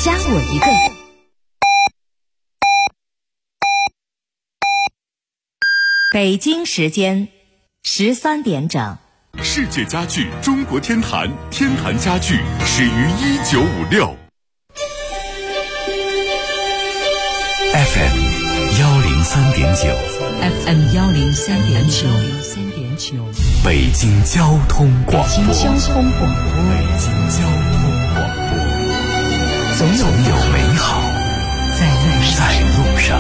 加我一个。北京时间13点整。 世界家具中国天坛，天坛家具始于1956。 FM 103.9 FM 103.9， 北京交通广播。 北京交通广播， 总有美好在路上。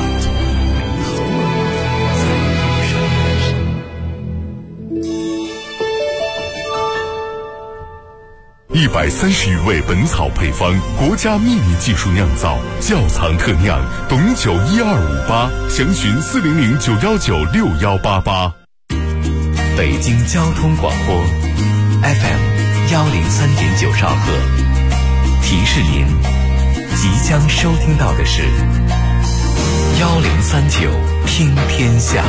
130余味本草配方，国家秘密技术酿造，窖藏特酿，董酒12588，详询400919688。 北京交通广播 FM 103.9兆赫，提示您即将收听到的是1039听天下。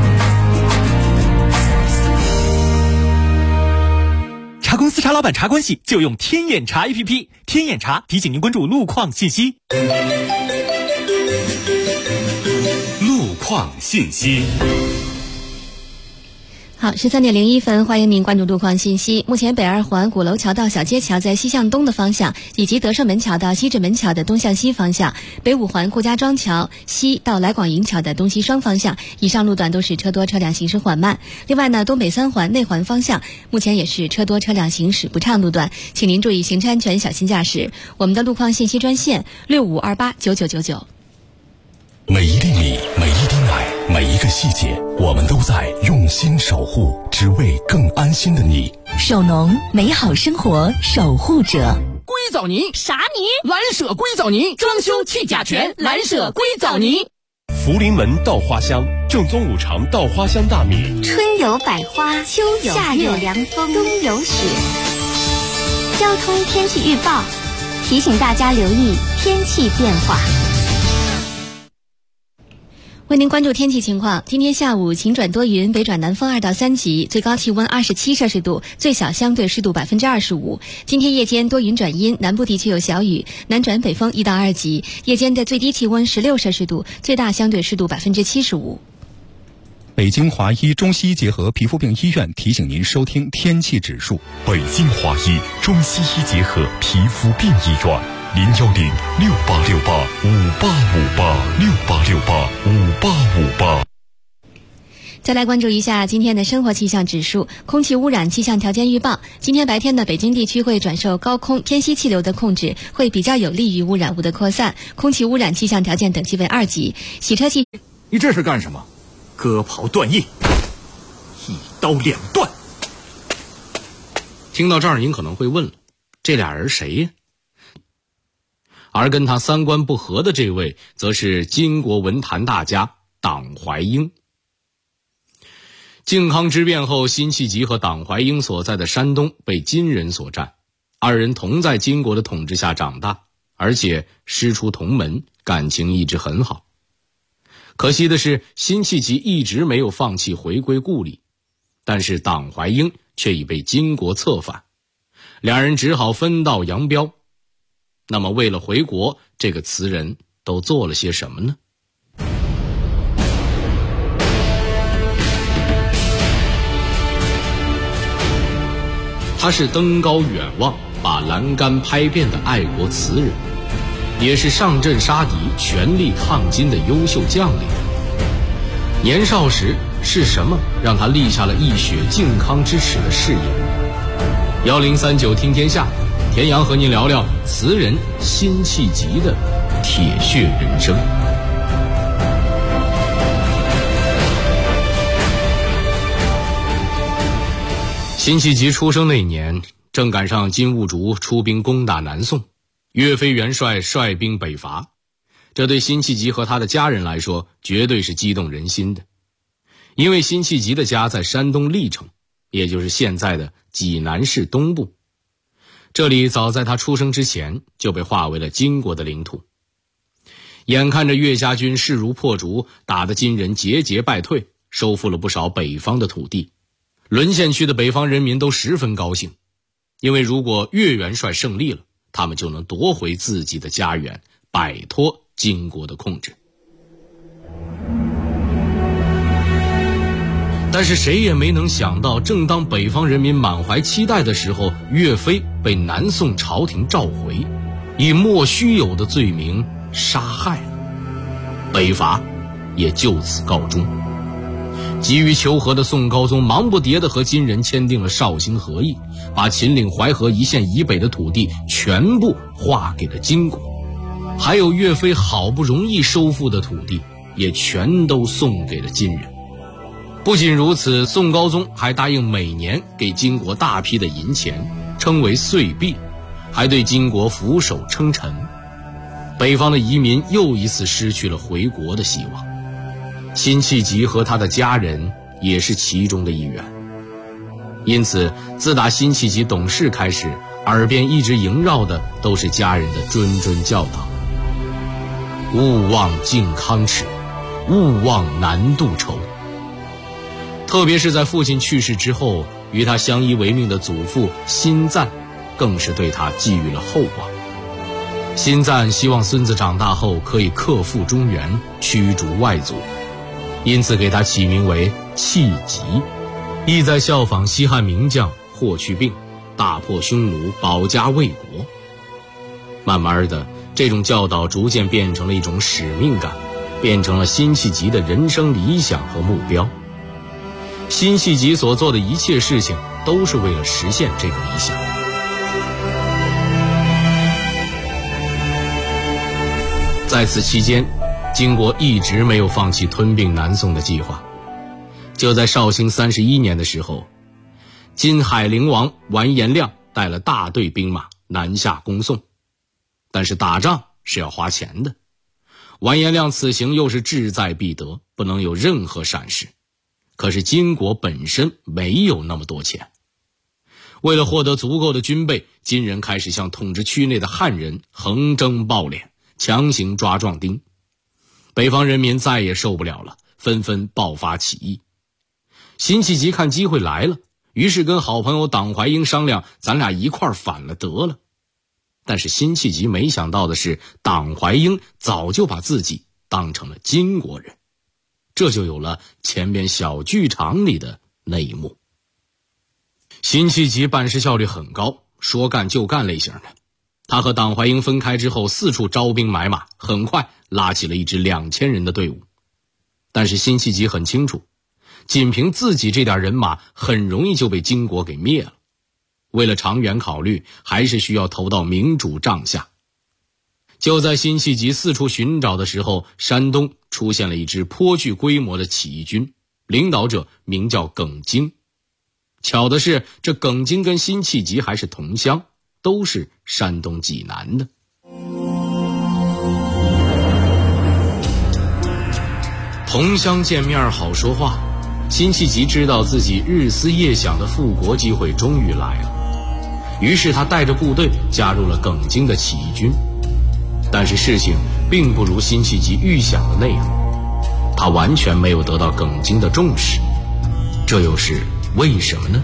茶公司茶老板茶关系就用天眼查 APP， 天眼查提醒您关注路况信息。 路况信息。 好，13点01分，欢迎您关注路况信息。目前北二环鼓楼桥到小街桥在西向东的方向，以及德胜门桥到西直门桥的东向西方向，北五环顾家庄桥西到来广营桥的东西双方向，以上路段都是车多车辆行驶缓慢。另外呢，东北三环内环方向目前也是车多车辆行驶不畅路段，请您注意行车安全，小心驾驶。我们的路况信息专线65289999。 每一粒米，每一滴奶，每一个细节，我们都在用心守护，只为更安心的你。 首农，美好生活守护者。 硅藻泥啥泥？ 蓝舍硅藻泥，装修去甲醛，蓝舍硅藻泥。 福临门稻花香，正宗五常稻花香大米。 春有百花，秋有夏有凉风，冬有雪。交通天气预报提醒大家留意天气变化。 为您关注天气情况，今天下午晴转多云，北转南风2到3级，最高气温27摄氏度，最小相对湿度25%。今天夜间多云转阴，南部地区有小雨，南转北风1到2级，夜间的最低气温16摄氏度，最大相对湿度75%。 北京华医中西医结合皮肤病医院提醒您收听天气指数。 北京华医中西医结合皮肤病医院，01068685858，68685858。 再来关注一下今天的生活气象指数。空气污染气象条件预报，今天白天的北京地区会转受高空偏西气流的控制，会比较有利于污染物的扩散，空气污染气象条件等级为2级。洗车气， 你这是干什么？割袍断叶，一刀两断。 听到这儿，您可能会问了，这俩人谁呀？而跟他三观不合的这位，则是金国文坛大家党怀英。靖康之变后，辛弃疾和党怀英所在的山东被金人所占，二人同在金国的统治下长大，而且师出同门，感情一直很好。可惜的是，辛弃疾一直没有放弃回归故里，但是党怀英却已被金国策反，两人只好分道扬镳。那么为了回国，这个词人都做了些什么呢？他是登高远望，把栏杆拍遍的爱国词人，也是上阵杀敌、全力抗金的优秀将领。年少时是什么让他立下了一雪靖康之耻的誓言？1039听天下，田阳和您聊聊词人辛弃疾的铁血人生。辛弃疾出生那年，正赶上金兀术出兵攻打南宋，岳飞元帅率兵北伐，这对辛弃疾和他的家人来说绝对是激动人心的。因为辛弃疾的家在山东历城，也就是现在的济南市东部，这里早在他出生之前就被划为了金国的领土。眼看着岳家军势如破竹，打得金人节节败退，收复了不少北方的土地，沦陷区的北方人民都十分高兴，因为如果岳元帅胜利了， 他们就能夺回自己的家园，摆脱金国的控制。但是谁也没能想到，正当北方人民满怀期待的时候，岳飞被南宋朝廷召回，以莫须有的罪名杀害了，北伐也就此告终。急于求和的宋高宗忙不迭地和金人签订了绍兴和议，把秦岭淮河一线以北的土地全部划给了金国，还有岳飞好不容易收复的土地也全都送给了金人。不仅如此，宋高宗还答应每年给金国大批的银钱，称为岁币，还对金国俯首称臣。北方的移民又一次失去了回国的希望，辛弃疾和他的家人也是其中的一员。因此，自打辛弃疾懂事开始，耳边一直萦绕的都是家人的谆谆教导：勿忘靖康耻，勿忘南渡愁。特别是在父亲去世之后，与他相依为命的祖父辛赞更是对他寄予了厚望。辛赞希望孙子长大后可以克复中原，驱逐外族，因此给他起名为弃疾，意在效仿西汉名将霍去病，大破匈奴，保家卫国。慢慢的，这种教导逐渐变成了一种使命感，变成了辛弃疾的人生理想和目标。辛弃疾所做的一切事情都是为了实现这个理想。在此期间，金国一直没有放弃吞并南宋的计划。就在绍兴31年的时候，金海陵王完颜亮带了大队兵马南下攻宋。但是打仗是要花钱的，完颜亮此行又是志在必得，不能有任何闪失。可是金国本身没有那么多钱，为了获得足够的军备，金人开始向统治区内的汉人横征暴敛，强行抓壮丁。北方人民再也受不了了，纷纷爆发起义。辛弃疾看机会来了，于是跟好朋友党怀英商量，咱俩一块儿反了得了。但是辛弃疾没想到的是，党怀英早就把自己当成了金国人，这就有了前边小剧场里的那一幕。辛弃疾办事效率很高，说干就干类型的。他和党怀英分开之后，四处招兵买马，很快拉起了一支2000人的队伍。但是辛弃疾很清楚，仅凭自己这点人马很容易就被金国给灭了。为了长远考虑，还是需要投到明主帐下。就在辛弃疾四处寻找的时候，山东出现了一支颇具规模的起义军，领导者名叫耿京。巧的是，这耿京跟辛弃疾还是同乡，都是山东济南的。同乡见面好说话，辛弃疾知道自己日思夜想的复国机会终于来了，于是他带着部队加入了耿京的起义军。但是事情并不如辛弃疾预想的那样，他完全没有得到耿京的重视，这又是为什么呢？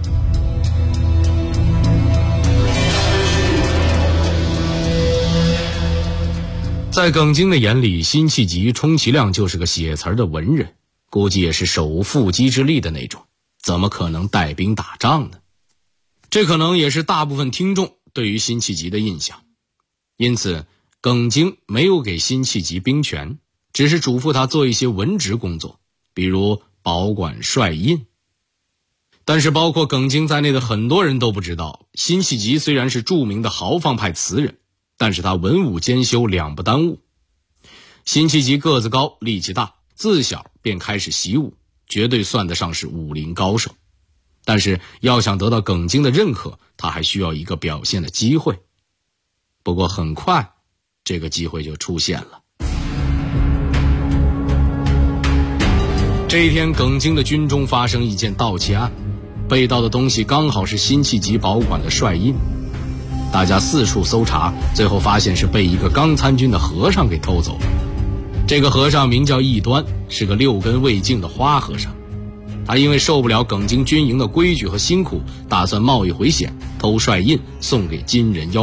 在耿京的眼里，辛弃疾充其量就是个写词儿的文人，估计也是手无缚鸡之力的那种，怎么可能带兵打仗呢？这可能也是大部分听众对于辛弃疾的印象。因此耿京没有给辛弃疾兵权，只是嘱咐他做一些文职工作，比如保管帅印。但是包括耿京在内的很多人都不知道，辛弃疾虽然是著名的豪放派词人，但是他文武兼修，两不耽误。辛弃疾个子高，力气大，自小便开始习武，绝对算得上是武林高手。但是要想得到耿京的认可，他还需要一个表现的机会。不过很快这个机会就出现了。这一天，耿京的军中发生一件盗窃案，被盗的东西刚好是辛弃疾保管的帅印。大家四处搜查，最后发现是被一个刚参军的和尚给偷走了。这个和尚名叫义端，是个6根未净的花和尚。他因为受不了耿京军营的规矩和辛苦，打算冒一回险，偷帅印送给金人邀功，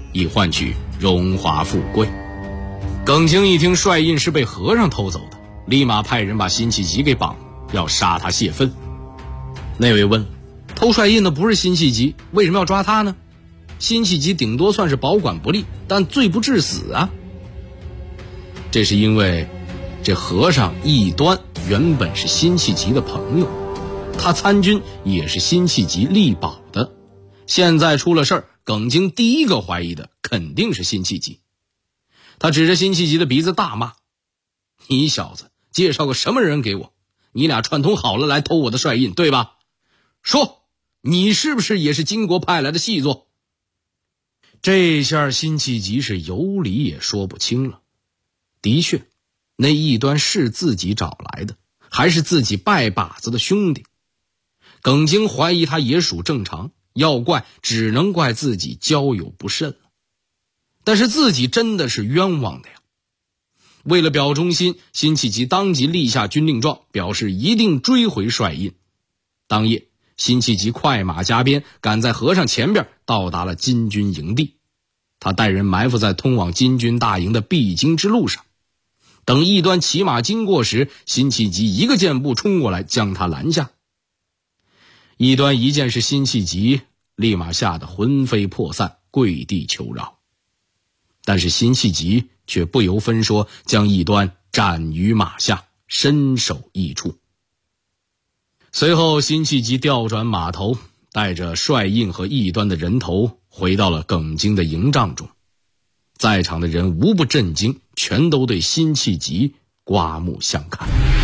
以换取荣华富贵。耿京一听帅印是被和尚偷走的，立马派人把辛弃疾给绑了，要杀他泄愤。那位问，偷帅印的不是辛弃疾，为什么要抓他呢？辛弃疾顶多算是保管不力，但罪不至死啊。这是因为这和尚异端原本是辛弃疾的朋友，他参军也是辛弃疾力保的，现在出了事儿，耿京第一个怀疑的肯定是辛弃疾。他指着辛弃疾的鼻子大骂，你小子介绍个什么人给我？你俩串通好了来偷我的帅印，对吧？说，你是不是也是金国派来的细作？这下辛弃疾是有理也说不清了。的确，那异端是自己找来的，还是自己拜把子的兄弟。耿京怀疑他也属正常，要怪只能怪自己交友不慎了。但是自己真的是冤枉的呀。为了表忠心，辛弃疾当即立下军令状，表示一定追回帅印。当夜，辛弃疾快马加鞭，赶在和尚前边到达了金军营地。他带人埋伏在通往金军大营的必经之路上。等异端骑马经过时，辛弃疾一个箭步冲过来，将他拦下。异端一见是辛弃疾，立马吓得魂飞魄散，跪地求饶。但是辛弃疾却不由分说，将异端斩于马下，身首异处。随后辛弃疾调转马头，带着帅印和异端的人头回到了耿京的营帐中。在场的人无不震惊，全都对辛弃疾刮目相看。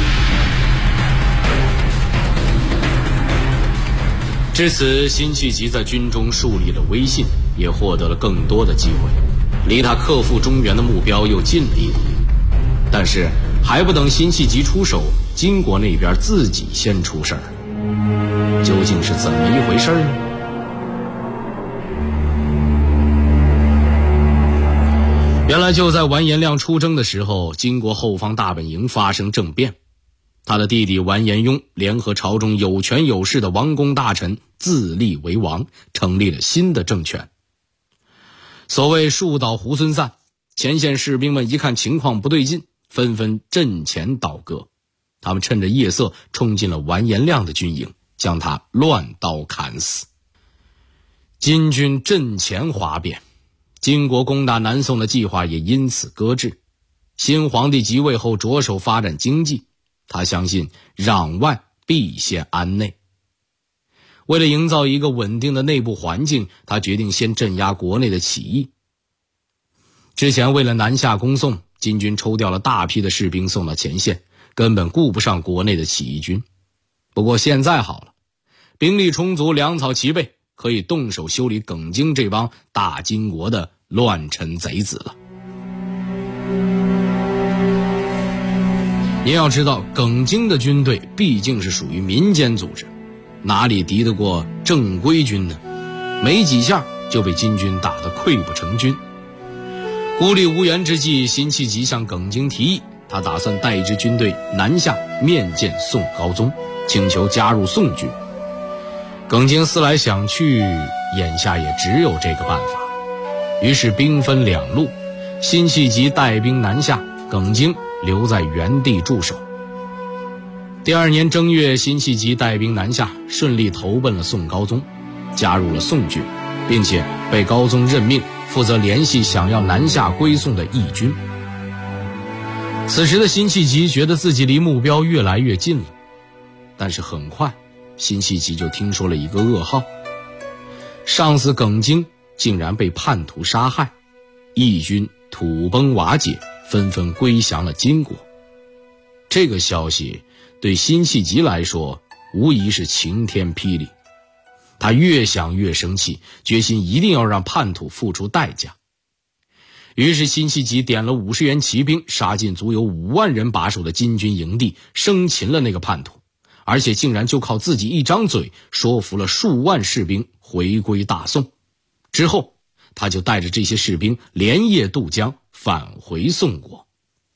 至此，辛弃疾在军中树立了威信，也获得了更多的机会，离他克复中原的目标又近了一步。但是还不等辛弃疾出手，金国那边自己先出事儿，究竟是怎么一回事呢？原来就在完颜亮出征的时候，金国后方大本营发生政变，他的弟弟完颜雍联合朝中有权有势的王公大臣自立为王，成立了新的政权。所谓树倒猢狲散，前线士兵们一看情况不对劲，纷纷阵前倒戈。他们趁着夜色冲进了完颜亮的军营，将他乱刀砍死。金军阵前哗变，金国攻打南宋的计划也因此搁置。新皇帝即位后着手发展经济，他相信攘外必先安内。为了营造一个稳定的内部环境，他决定先镇压国内的起义。之前为了南下攻宋，金军抽调了大批的士兵送到前线，根本顾不上国内的起义军。不过现在好了，兵力充足，粮草齐备，可以动手修理耿京这帮大金国的乱臣贼子了。您要知道，耿京的军队毕竟是属于民间组织，哪里敌得过正规军呢？没几下就被金军打得溃不成军。孤立无援之际，辛弃疾向耿京提议，他打算带一支军队南下面见宋高宗，请求加入宋军。耿京思来想去，眼下也只有这个办法，于是兵分两路，辛弃疾带兵南下，耿京留在原地驻守。第二年正月，辛弃疾带兵南下，顺利投奔了宋高宗，加入了宋军，并且被高宗任命负责联系想要南下归宋的义军。此时的辛弃疾觉得自己离目标越来越近了，但是很快辛弃疾就听说了一个噩耗，上司耿京竟然被叛徒杀害，义军土崩瓦解，纷纷归降了金国。这个消息对辛弃疾来说无疑是晴天霹雳，他越想越生气，决心一定要让叛徒付出代价。于是辛弃疾点了50员骑兵，杀进足有5万人把守的金军营地，生擒了那个叛徒，而且竟然就靠自己一张嘴说服了数万士兵回归大宋。之后他就带着这些士兵连夜渡江返回宋国。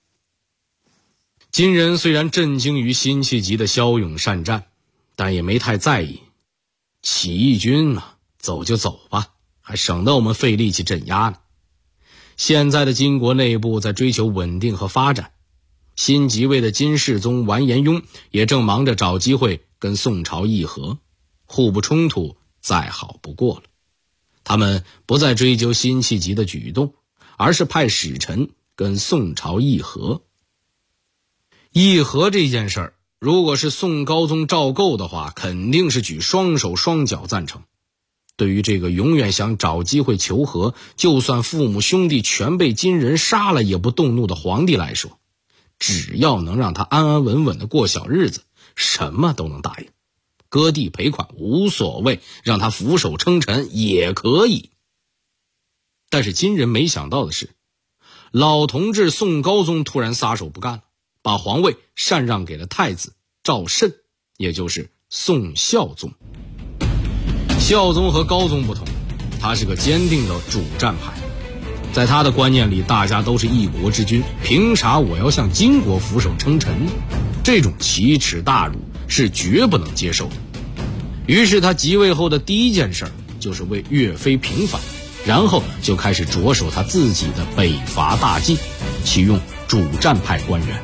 金人虽然震惊于辛弃疾的骁勇善战，但也没太在意，起义军嘛，走就走吧， 还省得我们费力气镇压呢。现在的金国内部在追求稳定和发展，新即位的金世宗完颜雍也正忙着找机会跟宋朝议和，互不冲突再好不过了。他们不再追究辛弃疾的举动，而是派使臣跟宋朝议和。议和这件事儿，如果是宋高宗赵构的话，肯定是举双手双脚赞成。对于这个永远想找机会求和，就算父母兄弟全被金人杀了也不动怒的皇帝来说，只要能让他安安稳稳的过小日子，什么都能答应。割地赔款无所谓，让他俯首称臣也可以。但是金人没想到的是，老同志宋高宗突然撒手不干了，把皇位禅让给了太子赵慎，也就是宋孝宗。孝宗和高宗不同，他是个坚定的主战派，在他的观念里，大家都是一国之君，凭啥我要向金国俯首称臣？这种奇耻大辱是绝不能接受的。于是他即位后的第一件事就是为岳飞平反，然后就开始着手他自己的北伐大计，启用主战派官员。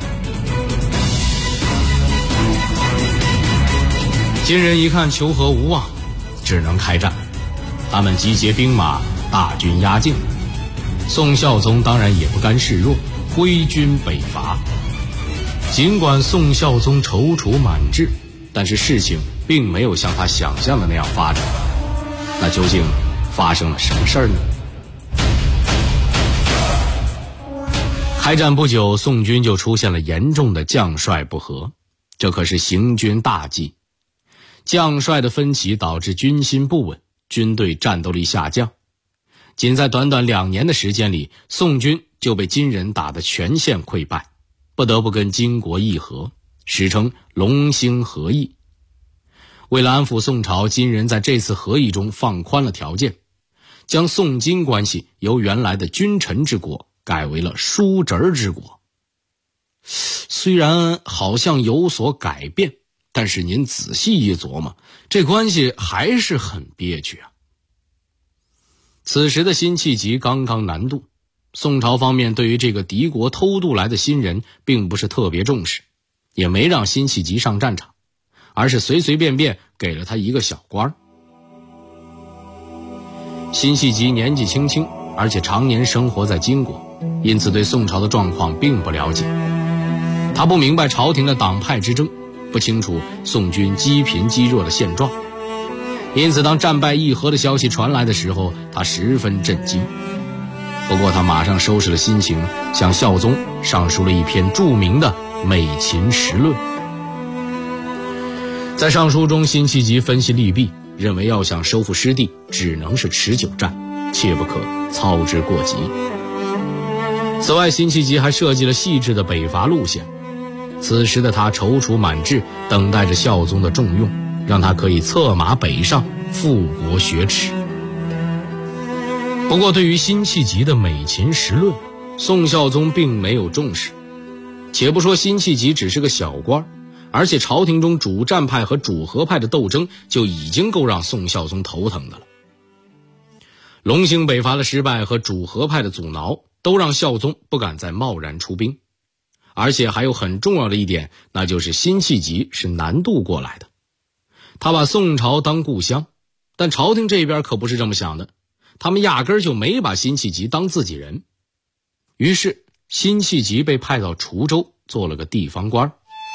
金人一看求和无望，只能开战。他们集结兵马，大军压境。宋孝宗当然也不甘示弱，挥军北伐。尽管宋孝宗踌躇满志，但是事情并没有像他想象的那样发展。那究竟发生了什么事儿呢？开战不久，宋军就出现了严重的将帅不和，这可是行军大忌。将帅的分歧导致军心不稳，军队战斗力下降。仅在短短2年的时间里，宋军就被金人打得全线溃败，不得不跟金国议和，史称龙兴和议。为了安抚宋朝，金人在这次和议中放宽了条件，将宋金关系由原来的君臣之国改为了叔侄之国。虽然好像有所改变，但是您仔细一琢磨，这关系还是很憋屈啊。此时的辛弃疾刚刚南渡，宋朝方面对于这个敌国偷渡来的新人并不是特别重视，也没让辛弃疾上战场，而是随随便便给了他一个小官。辛弃疾年纪轻轻，而且常年生活在金国，因此对宋朝的状况并不了解。他不明白朝廷的党派之争，不清楚宋军积贫积弱的现状，因此当战败议和的消息传来的时候，他十分震惊。不过他马上收拾了心情，向孝宗上书了一篇著名的《美秦时论》。在上书中，辛弃疾分析利弊，认为要想收复失地，只能是持久战，切不可操之过急。此外，辛弃疾还设计了细致的北伐路线。此时的他踌躇满志，等待着孝宗的重用，让他可以策马北上，富国雪耻。不过对于辛弃疾的《美秦时论》，宋孝宗并没有重视。且不说辛弃疾只是个小官，而且朝廷中主战派和主和派的斗争就已经够让宋孝宗头疼的了。龙兴北伐的失败和主和派的阻挠，都让孝宗不敢再贸然出兵。而且还有很重要的一点，那就是辛弃疾是南渡过来的，他把宋朝当故乡，但朝廷这边可不是这么想的，他们压根儿就没把辛弃疾当自己人。于是辛弃疾被派到滁州做了个地方官。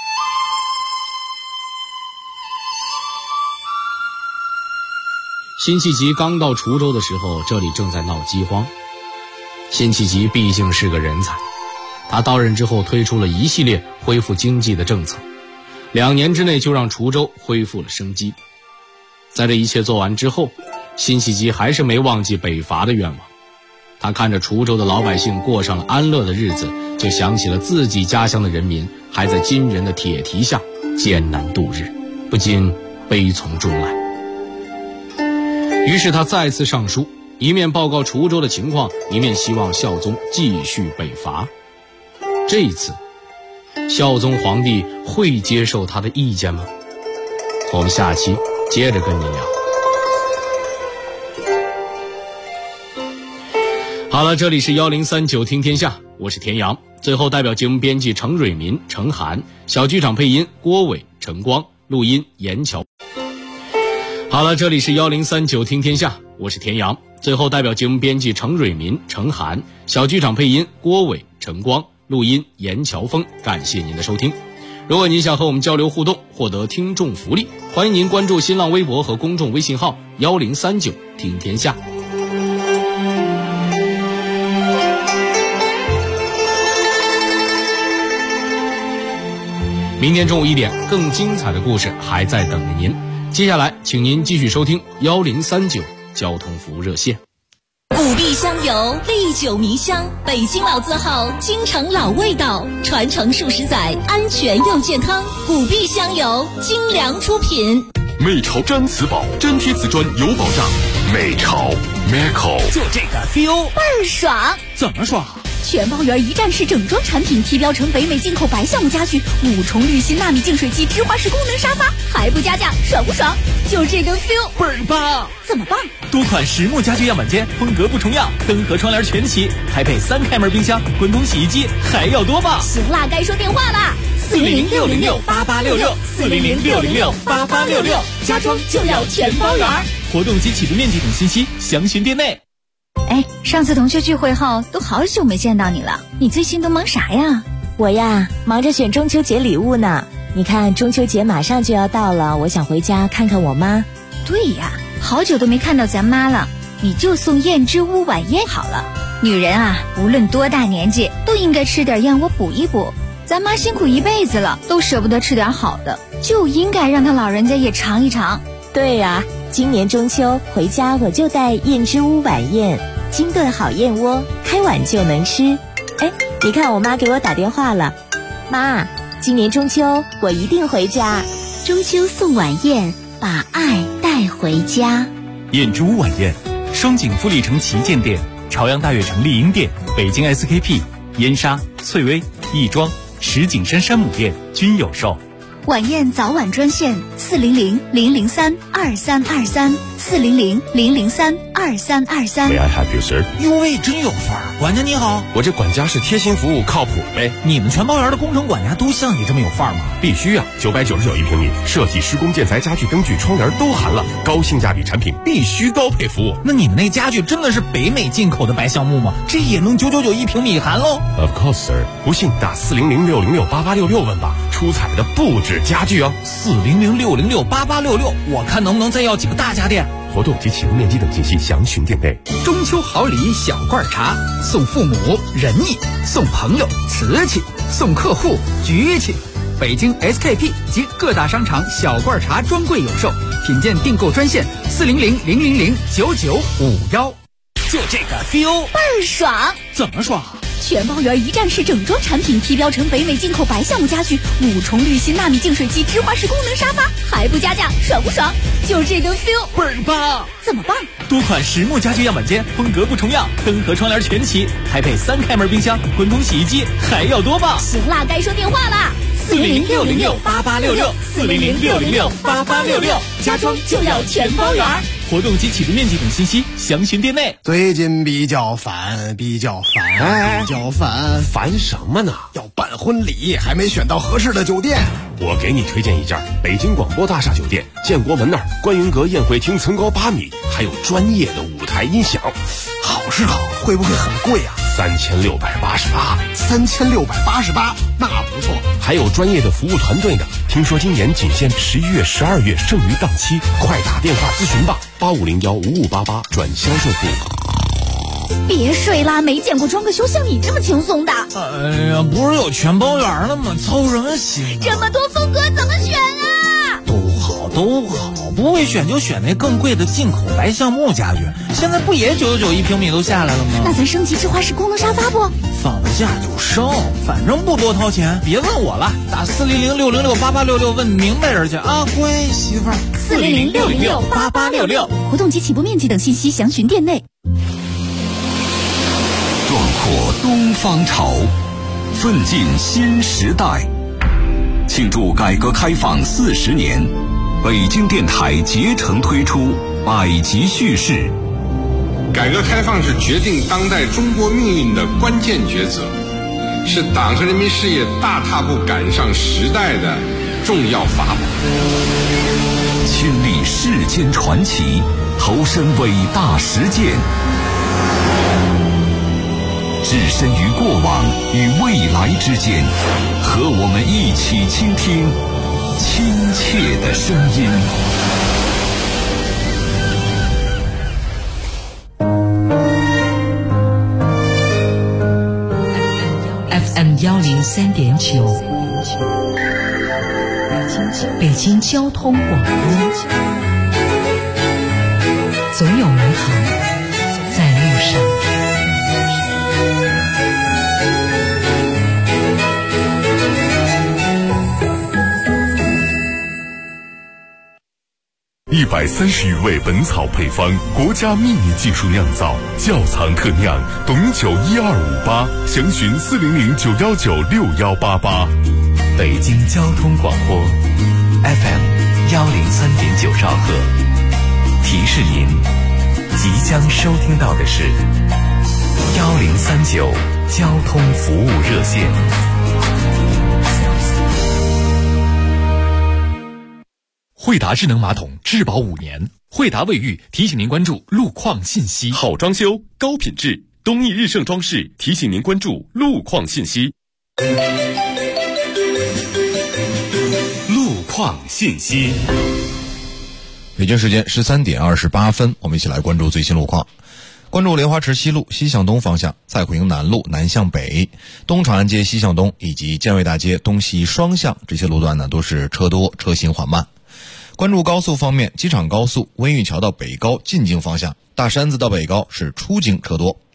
辛弃疾刚到滁州的时候，这里正在闹饥荒。辛弃疾毕竟是个人才，他到任之后推出了一系列恢复经济的政策，2年之内就让滁州恢复了生机。在这一切做完之后，辛弃疾还是没忘记北伐的愿望。他看着滁州的老百姓过上了安乐的日子，就想起了自己家乡的人民还在金人的铁蹄下艰难度日，不禁悲从中来。于是他再次上书，一面报告滁州的情况，一面希望孝宗继续北伐。这一次孝宗皇帝会接受他的意见吗？我们下期接着跟您聊。 好了，这里是1039听天下，我是田阳。最后代表节目编辑程蕊民、程涵，小剧场配音郭伟、陈光，录音严乔。好了，这里是1039听天下，我是田阳。最后代表节目编辑程蕊民、程涵，小剧场配音郭伟、陈光，录音严乔峰。感谢您的收听。如果您想和我们交流互动，获得听众福利，欢迎您关注新浪微博和公众微信号1039听天下。明天中午1点，更精彩的故事还在等着您。接下来，请您继续收听1039交通服务热线。 古碧香油，历久弥香，北京老字号，京城老味道，传承数十载，安全又健康。古碧香油，精良出品。 美潮毡瓷宝，粘贴瓷砖有保障。美潮 Meco， 就这个 feel 倍儿爽。 怎么爽？ 全包圆一站式整装产品，提标成北美进口白橡木家具，5重滤芯纳米净水机，芝华士功能沙发，还不加价，爽不爽？就这个 feel 倍儿棒！ 怎么棒？ 多款实木家具样板间，风格不重样，灯和窗帘全齐，还配3开门冰箱、滚筒洗衣机，还要多棒！ 行啦，该说电话啦 ，400-606-8866，400-606-8866，家装就要全包圆。 活动及起步面积等信息详询店内。 哎，上次同学聚会后都好久没见到你了，你最近都忙啥呀？ 我呀，忙着选中秋节礼物呢。你看中秋节马上就要到了，我想回家看看我妈。 对呀，好久都没看到咱妈了，你就送燕之屋晚宴好了。女人啊，无论多大年纪都应该吃点燕窝补一补。咱妈辛苦一辈子了，都舍不得吃点好的，就应该让她老人家也尝一尝。 对呀，今年中秋回家我就带燕之屋晚宴，精炖好燕窝，开碗就能吃。哎，你看我妈给我打电话了。妈，今年中秋我一定回家。 中秋送晚宴，把爱带回家。 燕之屋晚宴，双井富力城旗舰店、朝阳大悦城丽婴店、北京 SKP、燕莎、翠微、亦庄、石景山山姆店均有售。 晚宴早晚专线400-003-2323，400-003-2323。 May I help you, sir？ 哟喂，真有范儿！管家你好， 我这管家是贴心服务，靠谱呗。 你们全包园的工程管家都像你这么有范儿吗？ 必须啊！999一平米，设计、施工、建材、家具、灯具、窗帘都含了，高性价比产品，必须高配服务。 那你们那家具真的是北美进口的白橡木吗？这也能999一平米含喽 ？Of course, sir。不信打400-606-8866问吧，出彩的不止家具哦。 400-606-8866，我看能不能再要几个大家电。 活动及起步面积等信息详询店内。 中秋好礼小罐茶，送父母仁义，送朋友瓷器，送客户局气。北京 SKP 及各大商场小罐茶专柜有售，品鉴订购专线400-000-9951。 就这个 feel 倍儿爽！ 怎么爽？ 全包圆一站式整装产品，提标成北美进口白橡木家具，5重滤芯纳米净水机，芝华士功能沙发，还不加价，爽不爽？就这个 feel 倍儿棒！ 怎么棒？ 多款实木家具样板间，风格不重样，灯和窗帘全齐，还配3开门冰箱、滚筒洗衣机，还要多棒！ 行啦，该说电话啦 ，400-606-8866，400-606-8866，家装就要全包圆。 活动及起步面积等信息详询店内。 最近比较烦， 烦什么呢？ 要办婚礼，还没选到合适的酒店。 我给你推荐一家北京广播大厦酒店，建国门那儿观云阁宴会厅层高8米，还有专业的舞台音响。 好是好，会不会很贵啊 ？3688， 那不错。 还有专业的服务团队呢。听说今年仅限11月、12月剩余档期，快打电话咨询吧，8501-5588转销售部。 别睡啦，没见过装个修像你这么轻松的。 哎呀，不是有全包圆了吗？操什么心啊？ 这么多风格怎么选啊？ 都好，不会选就选那更贵的进口白橡木家具。现在不也999一平米都下来了吗？ 那咱升级芝华士功能沙发不？ 放得下就升，反正不多掏钱。别问我了，打400-606-8866问明白人去啊，乖媳妇儿。 400-606-8866，活动及起步面积等信息详询店内。 壮阔东方潮，奋进新时代。庆祝改革开放40年，北京电台竭诚推出百集叙事， 改革开放是决定当代中国命运的关键抉择，是党和人民事业大踏步赶上时代的重要法宝。 亲历世间传奇，投身伟大实践，置身于过往与未来之间，和我们一起倾听亲切的声音。 FM 103.9，北京交通广播，总有美好在路上。 130余味本草配方，国家秘密技术酿造，窖藏特酿，董酒12588，详询40091961888。 北京交通广播 FM 103.9兆赫，提示您即将收听到的是1039交通服务热线。 惠达智能马桶质保5年，惠达卫浴提醒您关注路况信息。 好装修，高品质，东益日盛装饰提醒您关注路况信息。路况信息。 北京时间13点28分，我们一起来关注最新路况。关注莲花池西路西向东方向，蔡锺营南路南向北，东长安街西向东以及建卫大街东西双向这些路段呢，都是车多，车行缓慢。关注高速方面，机场高速温榆桥到北高进京方向，大山子到北高是出京车多。